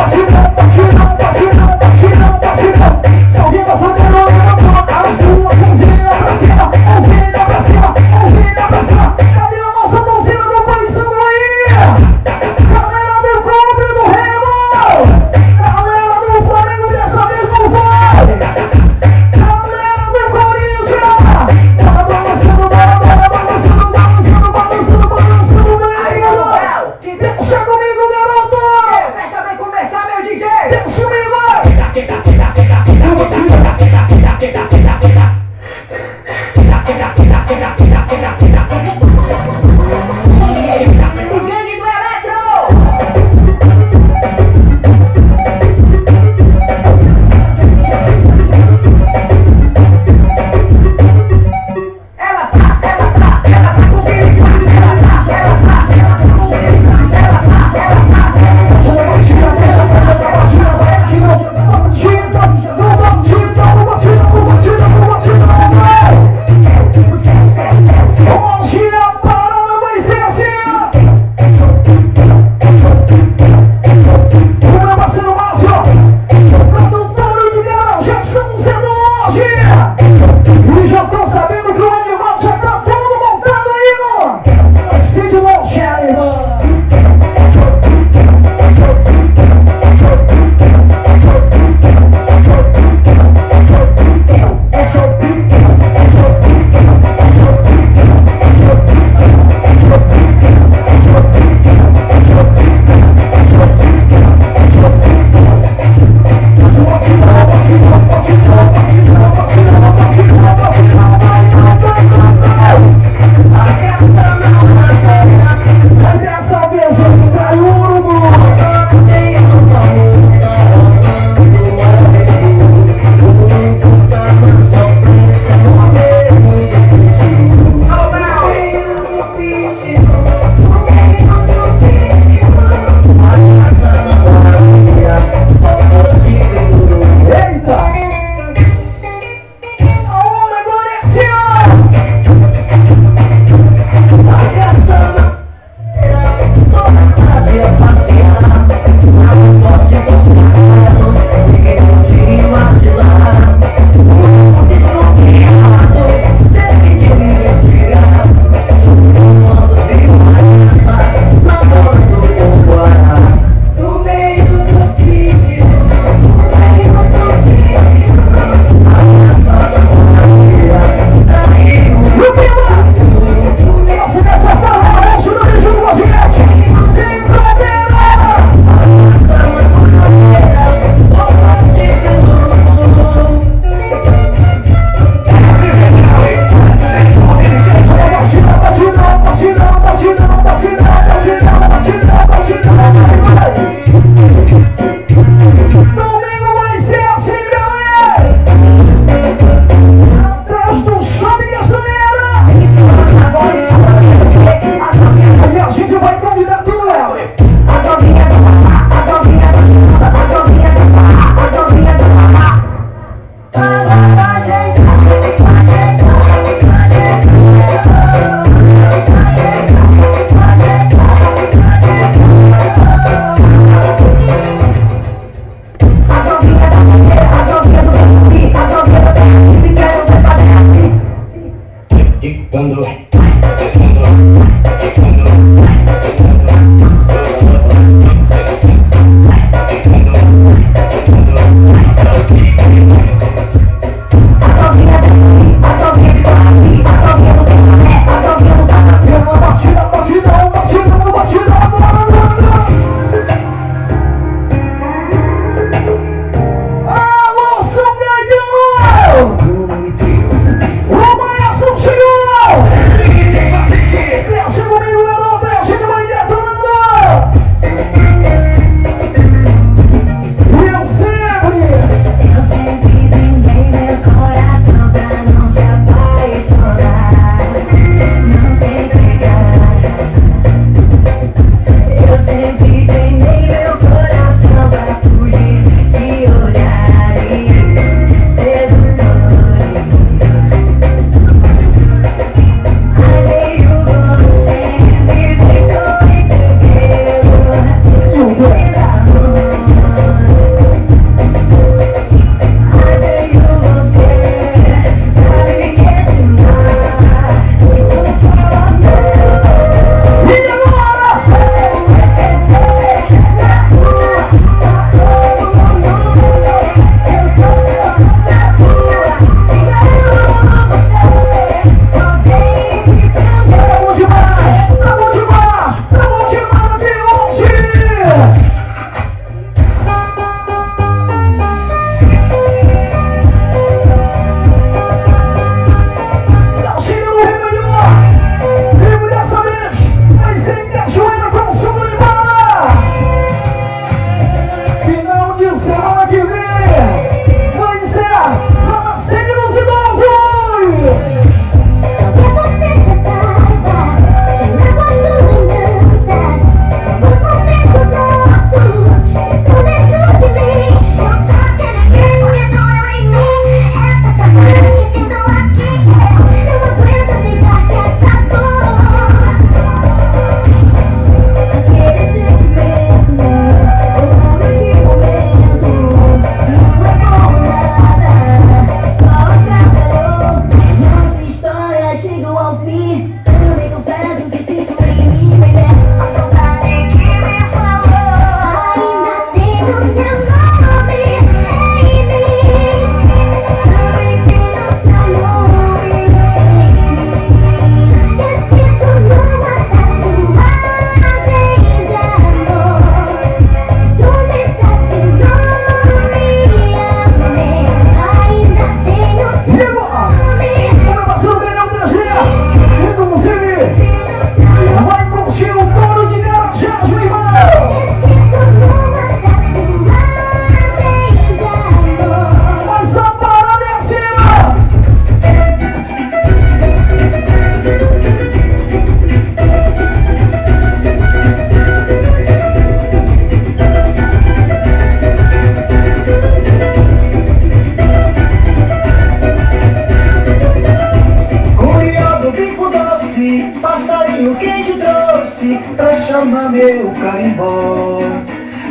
Deixa bem começar, meu DJ!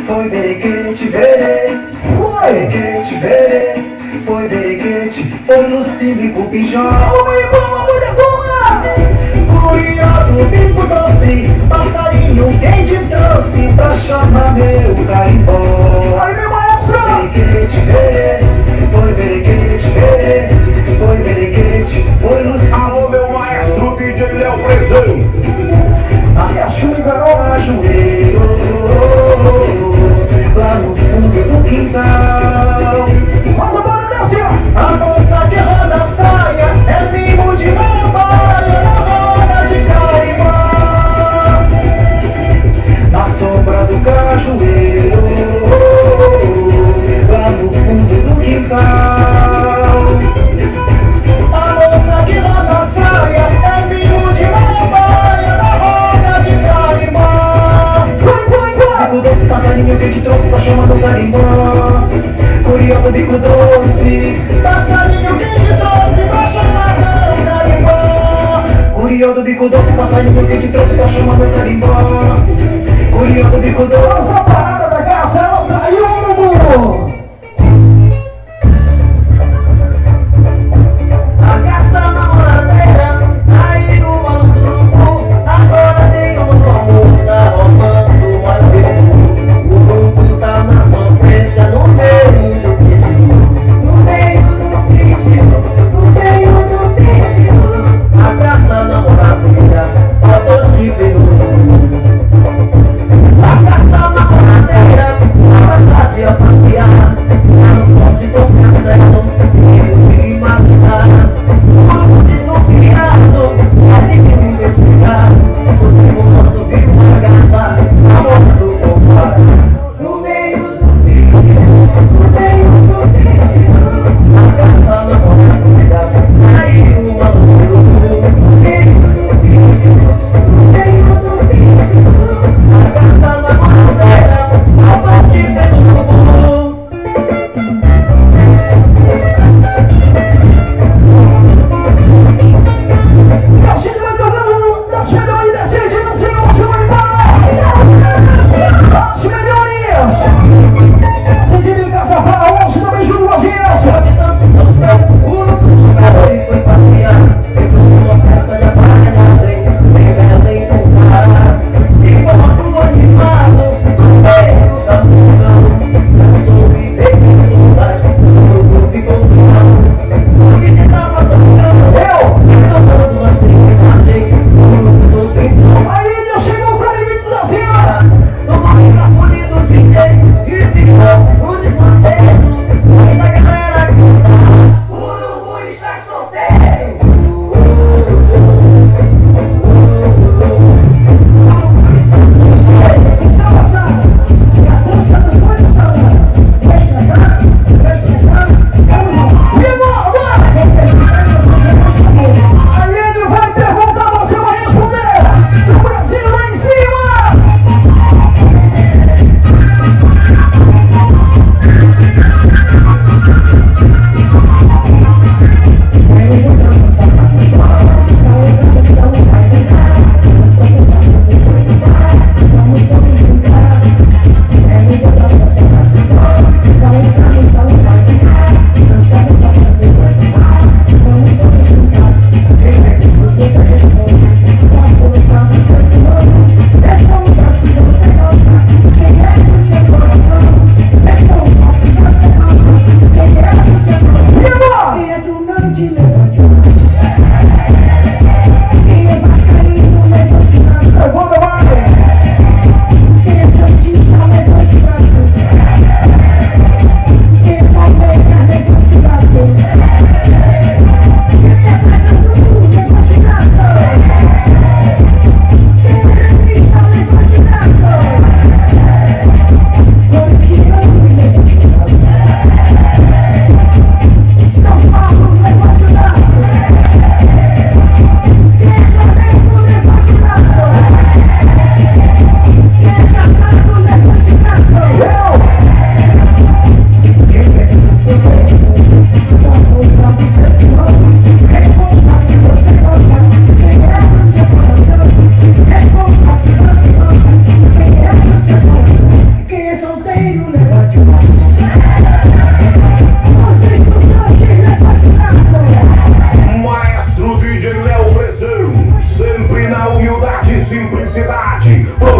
foi berequete, verê. Foi berequete, verê. Foi berequete, foi no cívico pijão. Curiado, bico doce, passarinho, quem te trouxe pra chamar meu carimbó? Aí, meu maestro! Berequete, verê. Foi berequete, verê. Foi berequete, foi no cívico. Alô, meu maestro DJ Léo presente! Se a chuva enganou cajueiro, lá no fundo do quintal. Mas a bora desce! A moça que roda a saia é mimo de mambaia na roda de carimbó. Na sombra do cajueiro, lá no fundo do quintal. A moça que roda a saia é mimo de mambaia na roda de carimbó. Bico doce, passarinho que te trouxe pra chamar do carimbó. Curiado, bico doce, passarinho que te trouxe pra chamar do carimbó. Curiado, bico doce, passarinho que te trouxe pra chamar do carimbó. Curiado, bico doce. Essa parada da casa é o Caiúmo! A caça na moradeira, aí o maluco, agora tem um novo, tá rolando o maluco. O grupo tá na sofrência no meio do pedido. No meio do pedido, no meio do pedido. A caça na moradeira, a doce veio. A caça na moradeira, a tarde a passear, no ponte do castelo, de imaginar. Como desconfiado, assim que me investigar, sobre o comando vi uma garça, a morte do compar. No meio do pedido, no meio do pedido, a caça na moradeira, aí o maluco. No meio do pedido, no meio do pedido, a caça na moradeira, a morte pelo mundo. Tá chegando, tá chegando aí, decide, não sei onde vai embora! Os melhores! Seguindo em casa para hoje, também junto com a gente! De tanto sofrer, o superou e foi passear. Entrou numa festa de aparelhagem, bem bela em um par. E quando animado, no meio da multidão, dançou e veio no lugar, o grupo ficou bravo. O que tava tocando, tocando as mensagens, o grupo do pintou. Aí ele chegou pra mim e disse assim: Tomou o microfone do DJ e ficou no desmantelo. Essa galera canta, o urubu está solteiro. aí ele vai perguntar, você vai responder! O Brasil lá em cima!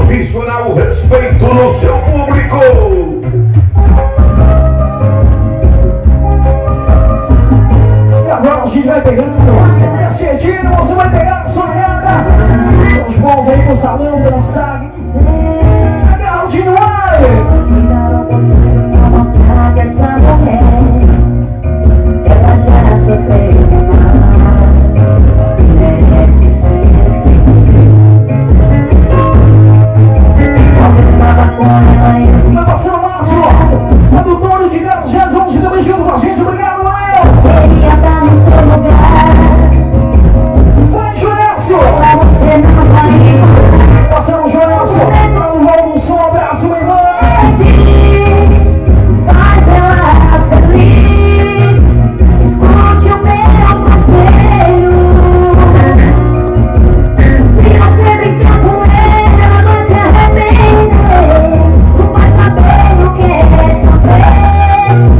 Profissional, respeito no seu público. E agora a gente vai pegando. Nesse Edinho, você vai pegar a sua olhada. São os bons aí no salão dançar. Agarradinho no ar. Tiraram você com vontade essa mulher. Ela já sofreu demais e merece ser feliz. Quando eu estava com ela eu Vai passando Márcio. Sabe o dono de Garujás, onde também junto com a gente. Obrigado, Noel. queria estar no seu lugar. Vai, Joelson. Pra você não vai embora. Passando o Joelson. Tá no rolo do som. Abraço, meu irmão. Faz ela feliz. Escute o meu conselho. Se você brincar com ela, vai se arrepender. Não vai saber o que é sofrer.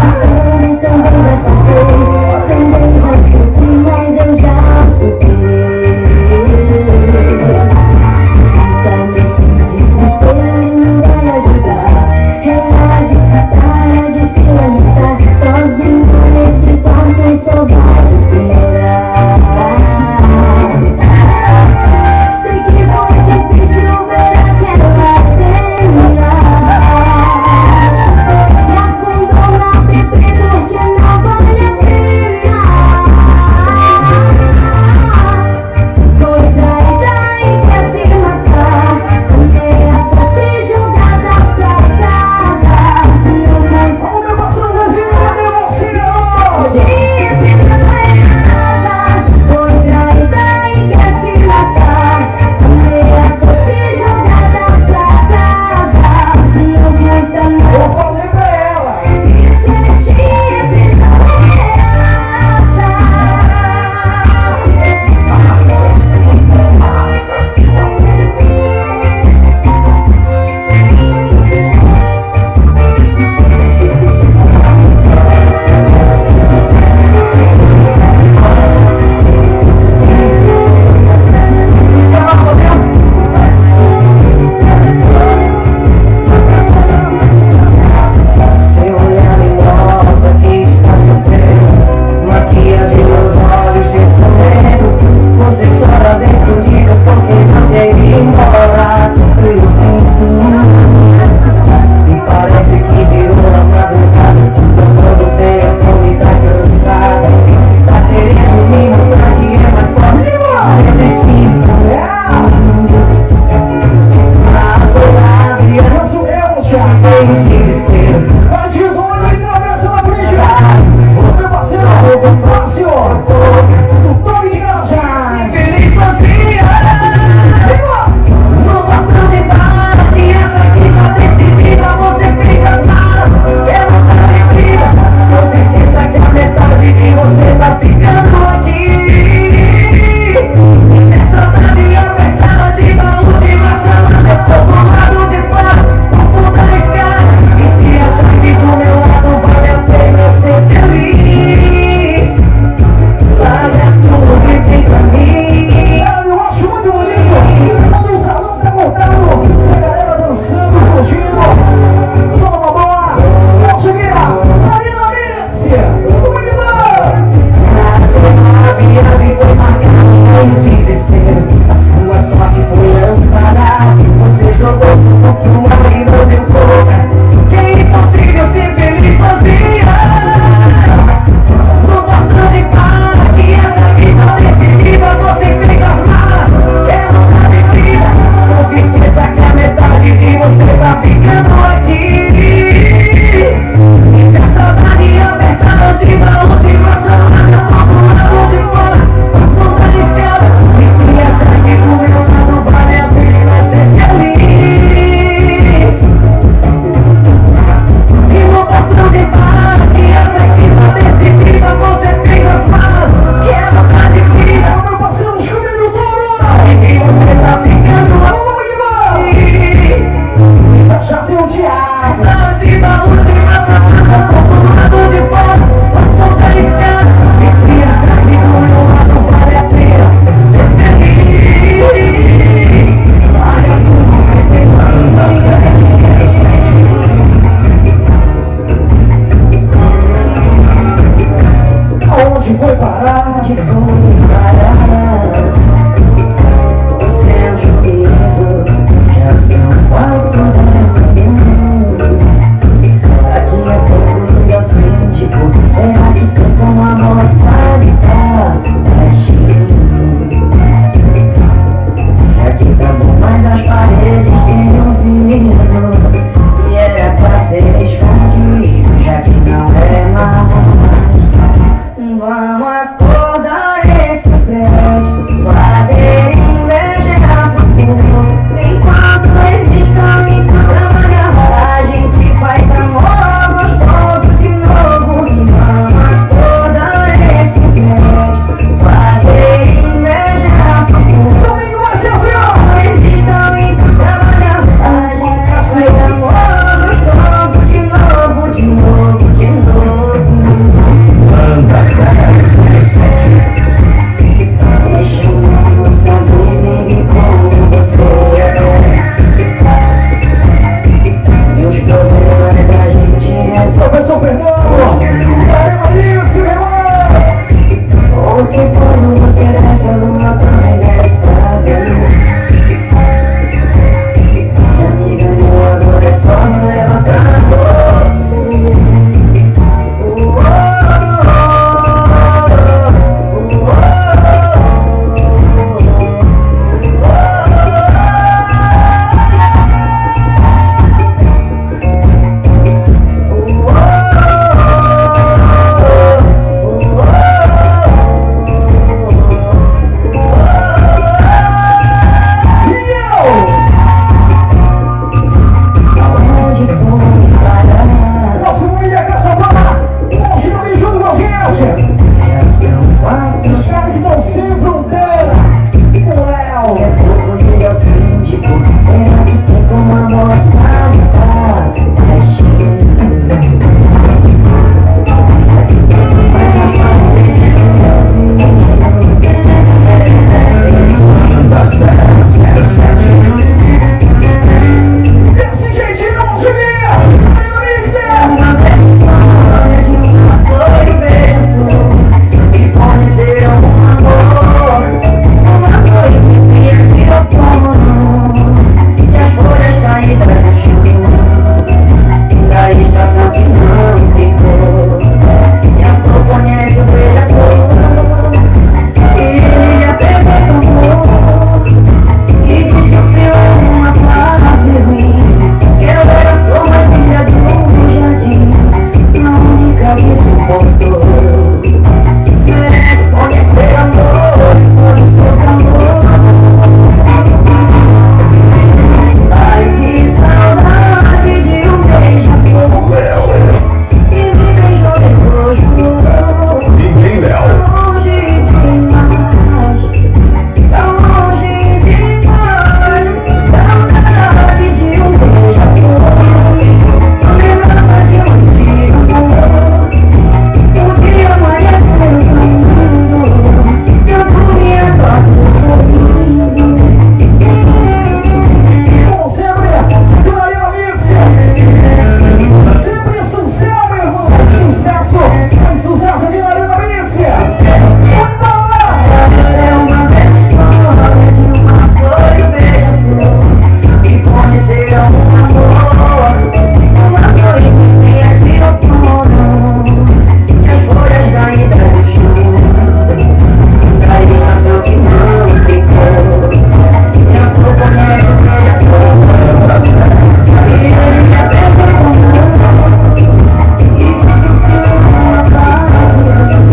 passando, também já passei, também já sofri, mas eu já superei. Fica nesse desespero e não vai ajudar. Reage, para de se lamentar, sozinho nesse quarto e só vai piorar. Sei que foi difícil ver aquela cena. Se afundou na bebê porque não vale a pena. Doida e quer se matar, ameaça se jogar da sacada. Não custa. O meu parceiro Zezinho, cadê você? Doida e quer se matar, ameaça se jogar da sacada. Não custa não. Eu falei pra ela. Isso é chifre, não é raça. Seu olhar me mostra que está sofrendo, maquiagem nos olhos te escondendo. Você chora às escondidas porque não quer ir embora. Eu sinto, e parece que virou a madrugada. Tocando o telefone tá cansada, tá querendo me mostrar que é mais forte. Seu destino pra chorar, Eu sou eu, Thiago. em desespero. Vai de novo e atravessa na frente. O meu parceiro, o Fácil. O Tony de Garajá. Feliz sozinha, no portão de bar, criança que tá decidida, você fez as malas, ela tá deprida. Não se esqueça que a metade de você tá ficando aqui. E se saudade apertada de baú de maçã, eu tô do lado de fora, no fundo da escada. E se achar que do meu lado vale a pena ser feliz, larga tudo e vem pra mim. Eu acho muito bonito. Quando o salão tá lotado, a galera dançando, curtindo. Só uma boa. Vamos seguir. Marina Mícia. Muito bom. A viagem foi marcada em desespero. A sua sorte foi lançada. Você jogou tudo pro ar e não deu conta. Que é impossível ser feliz sozinha. No portão de par, que essa vida decidida, você fez as malas, ela tá deprida. Não se esqueça que a metade de você tá ficando aqui. E se a saudade apertada de baú de maçã, eu tô do lado de fora, no fundo da escada. E se achar que do meu lado vale a pena ser feliz, e no portão de bar, que essa que tá decidida, você fez as malas, que ela tá deprida. O meu parceiro Júnior do Touro. E você tá ficando aqui. Já tem o Thiago. De baú de maçã, eu tô do lado de fora, no fundo da escada. E se achar que do meu lado vale a pena ser feliz, larga tudo que tem pra Aonde foi parar? onde foi parar o seu juízo. Já são 4 da manhã. Daqui a pouco eu síndico, será que tem como a moça gritar baixinho? Aqui tá bom, mas as paredes têm ouvido, e era pra ser escondido, já que não é mais. Vamos acordar esse prédio, fazer inveja pro povo. Enquanto eles estão em trabalhar, a gente faz amor gostoso de novo. Vamos acordar esse prédio, fazer inveja pro povo. Domingo vai ser assim, ó. Eles estão em trabalhar, a gente faz amor gostoso de novo, de novo, de novo. Fernando. Valeu, isso, meu irmão. Porque quando você desce a lua também desce pra ver. Já me ganhou, agora é só me levantar você. Os caras que estão sem fronteira. O Léo. É pouco de eu síndico. Será que tem como a moça tá baixinho? Esse jeitinho não te via. Uma velha história de uma flor e beijo que pode ser um amor. Uma noite fria de outono e as folhas caídas no chão da estação que não tem cor. E a flor conhece o beija-flor e ele lhe apresenta amor e diz que o seu é uma fase ruim. Que ela era a flor mais linda do jardim, a única que suportou. Merece conhecer amor e todo o seu calor. Ai, que saudade de um beija-flor que me beijou depois do DJ Léo. longe demais, tão longe demais. Saudade de um beija-flor, lembrança de um antigo amor. O dia amanheceu tão lindo, eu dormi agora sorrindo. Como sempre, Glória Mix. Sempre sucesso, meu irmão. Sucesso. Mais sucesso aqui na Arena Mix. Muito lá. É uma velha história de uma flor e um beija-flor que conheceram um amor. Uma noite fria de outono e as folhas caídas no chão da estação que não tem cor. E a flor conhece o beija-flor e ele me apresenta amor e diz que o filho é uma fase.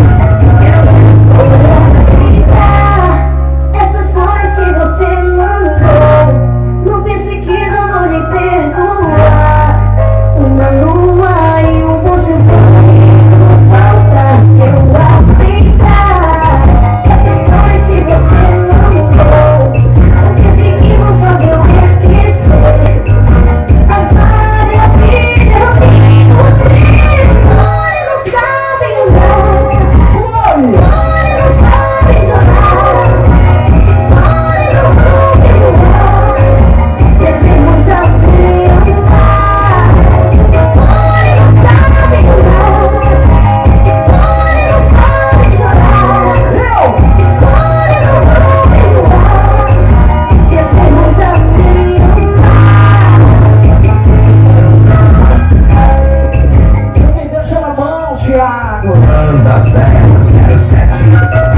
Essas flores que você mandou, não pense que eu vou lhe perdoar. Uma lua e um bom champanhe não falta se eu aceitar. Essas flores que você mandou, não pense que vão fazer eu esquecer as várias vidas eu vi você. Flores não sabem andar, flores não sabem chorar, flores não vão perdoar, devemos aprender a amar. Flores não sabem andar, flores não sabem chorar, flores não vão perdoar, devemos aprender a amar. Me deixa na mão, Thiago. Banda 007.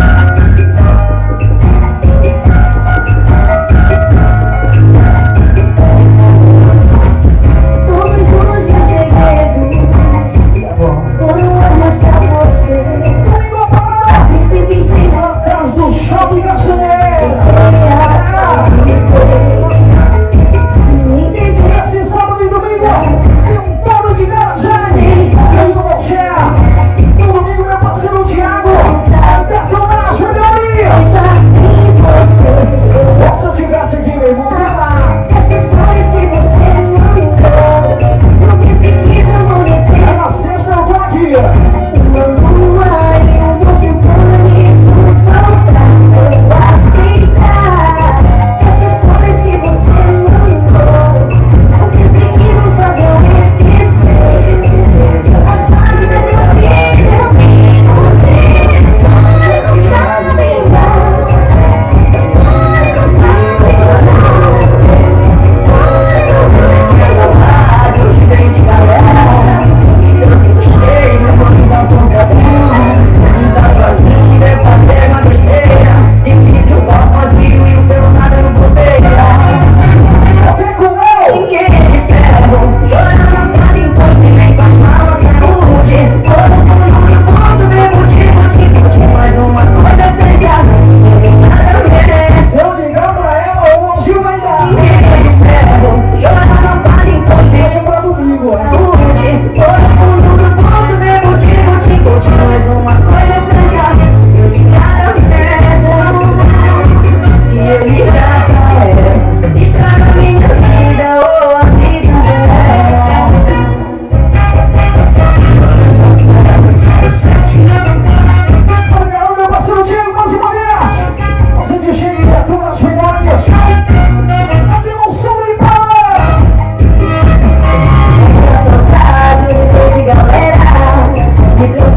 Todos os meus segredos foram armas pra você. Pensei Atrás do shopping Cachoeira. me entender. Esse sábado e domingo tem um touro de Garajane. E no Mochá. No domingo, meu parceiro Thiago. Detonagem, melhoria. Pensar em você. Se eu tivesse aqui, meu irmão, vai lá. Essas flores que você mandou, não pense que eu vou lhe É na sexta, eu tô aqui. uma lua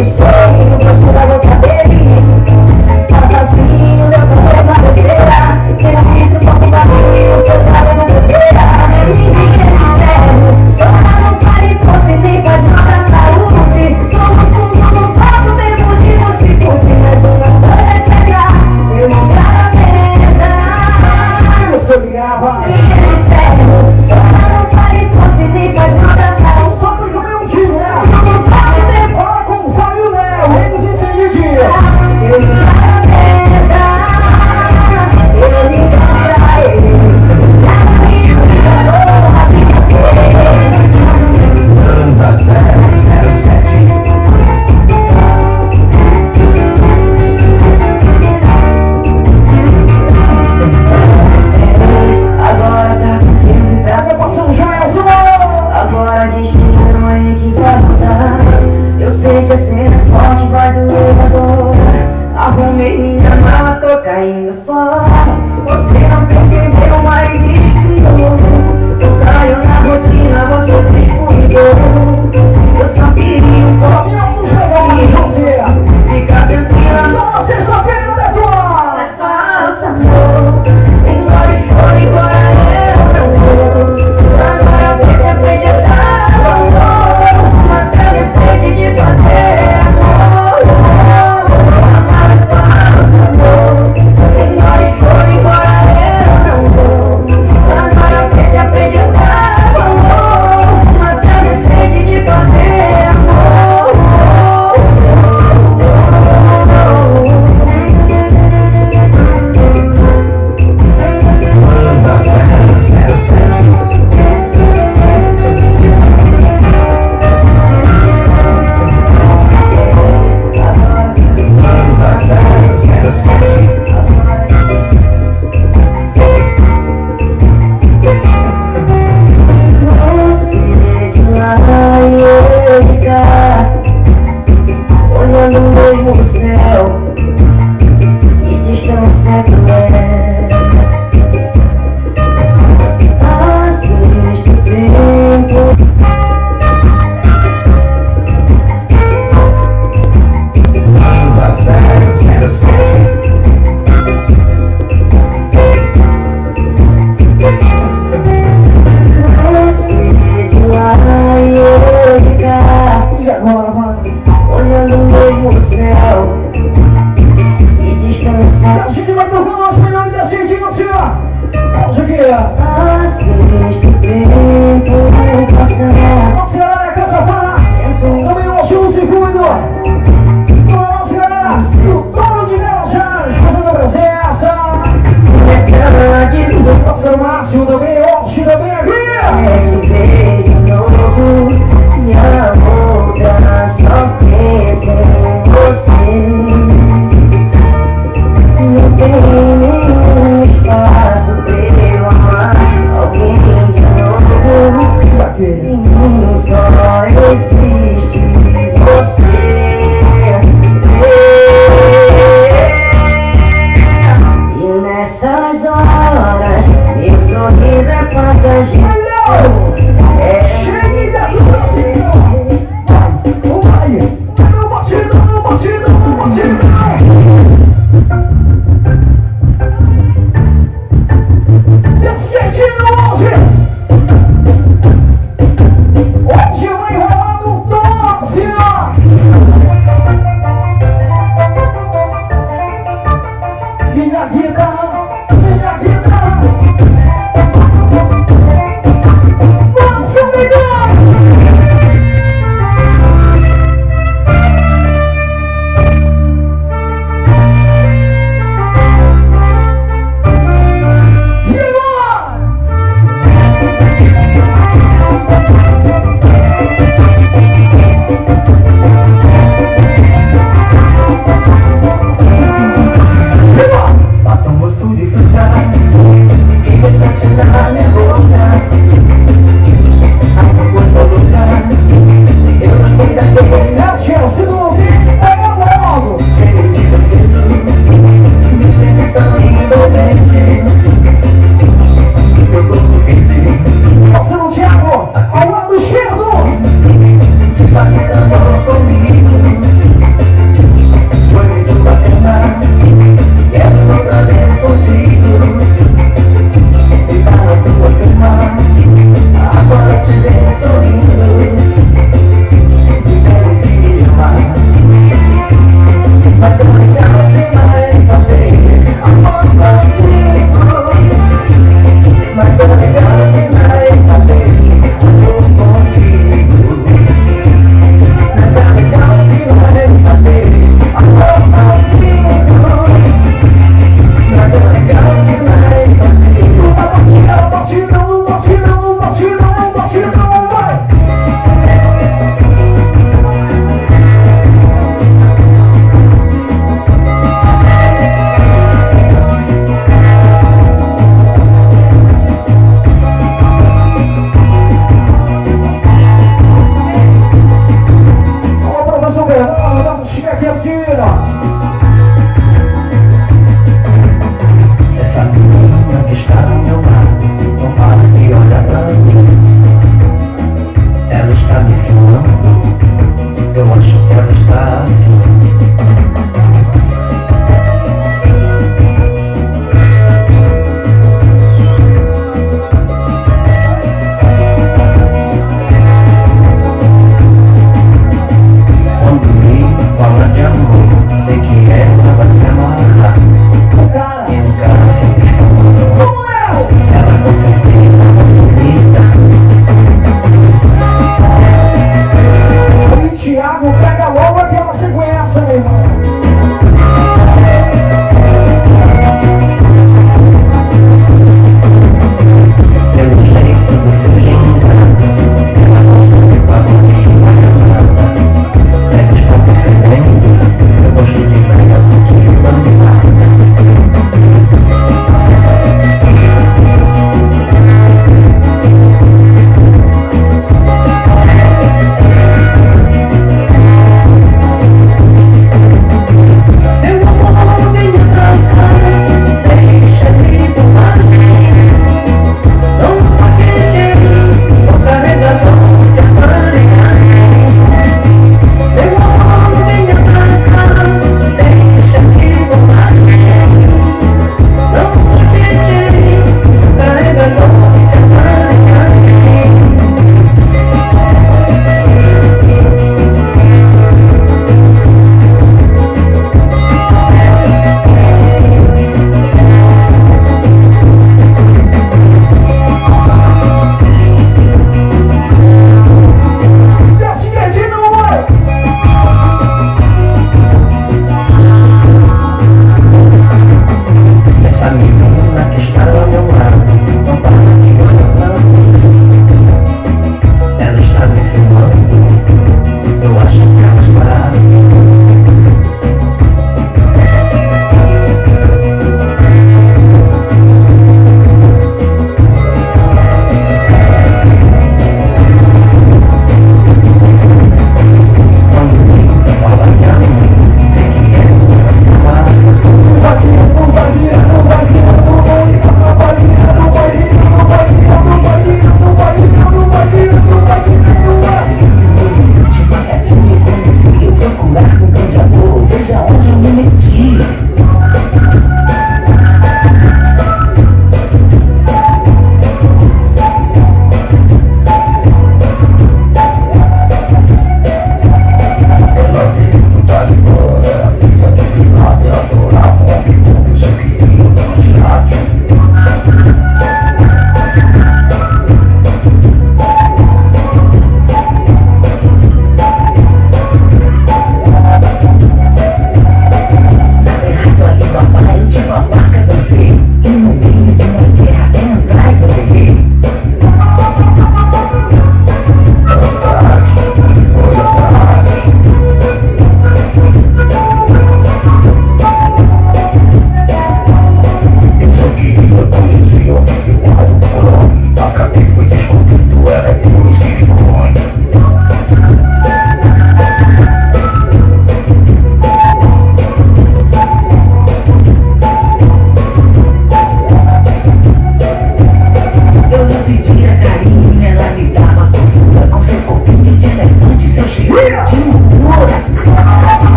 corpo cheio, gosto da boca dele. Fantasinho, eu só sei uma besteira. Que não fiz um pouco barulho, soltado na bobeira. Ninguém quer me ferro, chora, não pare, você nem faz mal pra saúde. Tô no fundo, não posso ter motivo de curtir, mas uma coisa é certa, se eu ligar a merda. Eu sou ligava. Ninguém quer me ferro, chora, não pare, você nem faz mal pra saúde. Só porque eu um tiro, né? Não posso ter Fala com o Fábio Léo, eles entendidos. se eu ligar a merda, eu ligar pra ele. Está comigo, porra, brincadeira. Banda 007. Agora tá com tempo pra Vai passando já, é o som. agora desligaram aí que vai voltar. Eu sei que a cena forte vai doer agora. Arrumei minha mala, tô caindo fora. Você não percebeu, mas esfriou. Eu caio na rotina, você descuidou. Eu só queria um pouco Minha música vai pra você. ficar tranquila. Toda sexta-feira, Detona. É falsa, amor. Engole choro, embora eu não vou. Agora você aprende a dar amor. Matar a sede de fazer amor. Amar é falsa, amor. Engole choro, embora eu não vou. Agora você aprende a dar amor. Matar a sede de fazer amor. Banda 007. Banda 007. Você de lá e eu de cá, olhando o mesmo céu, e distância que é. Passes do tempo, Banda 007. você de lá e eu de cá, E agora, vai. olhando o mesmo céu, e distância. A gente vai tocando as melhores da gente, assim, ó. Vamos aqui, ó. Passes do tempo passar. Nossa galera da Casa Farra. Também hoje o segundo. Toda a nossa galera do Dono de Garanjães fazendo a presença. Parceiro Márcio também, hoje também aqui. Te ver de novo, minha outra só pensa em você. Não tem nenhum espaço pra eu amar alguém de novo. Aqui. Em mim só existe você. E nessas horas, meu sorriso é aqui é o tiro. Essa menina que está ao meu lado não para de olhar pra mim. Ela está me filmando, eu acho que ela está me filmando. Fala de amor, sei que ela vai se amarrar. E um cara sempre falando. Ela com certeza vai se gritar. E Thiago pega logo aquela sequência, meu irmão. Pelo jeito do seu gingado, ela não vai morrer mais nada. Eles estão percebendo, eu gosto de velhas que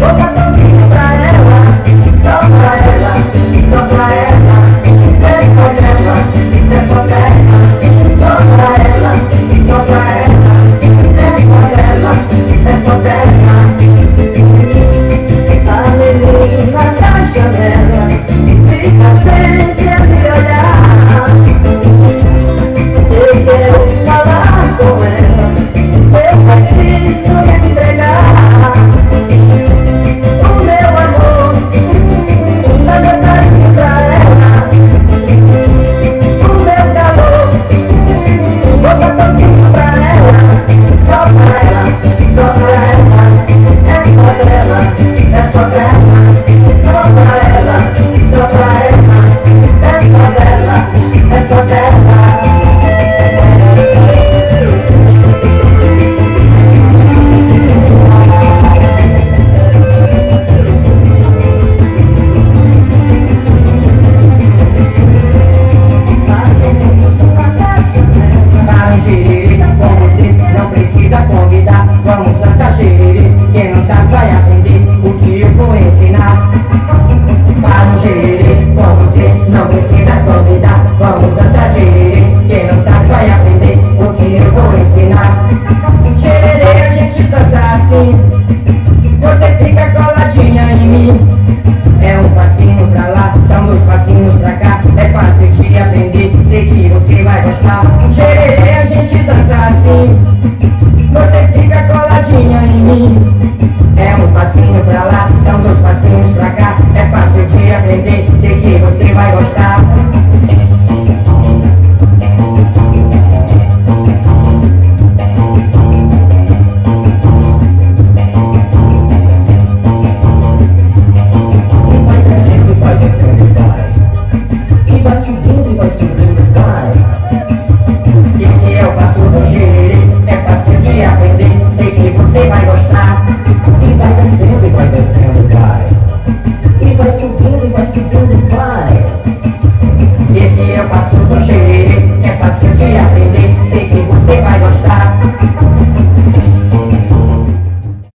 Só pra ela, dança, gererê, a gente dança assim. Você fica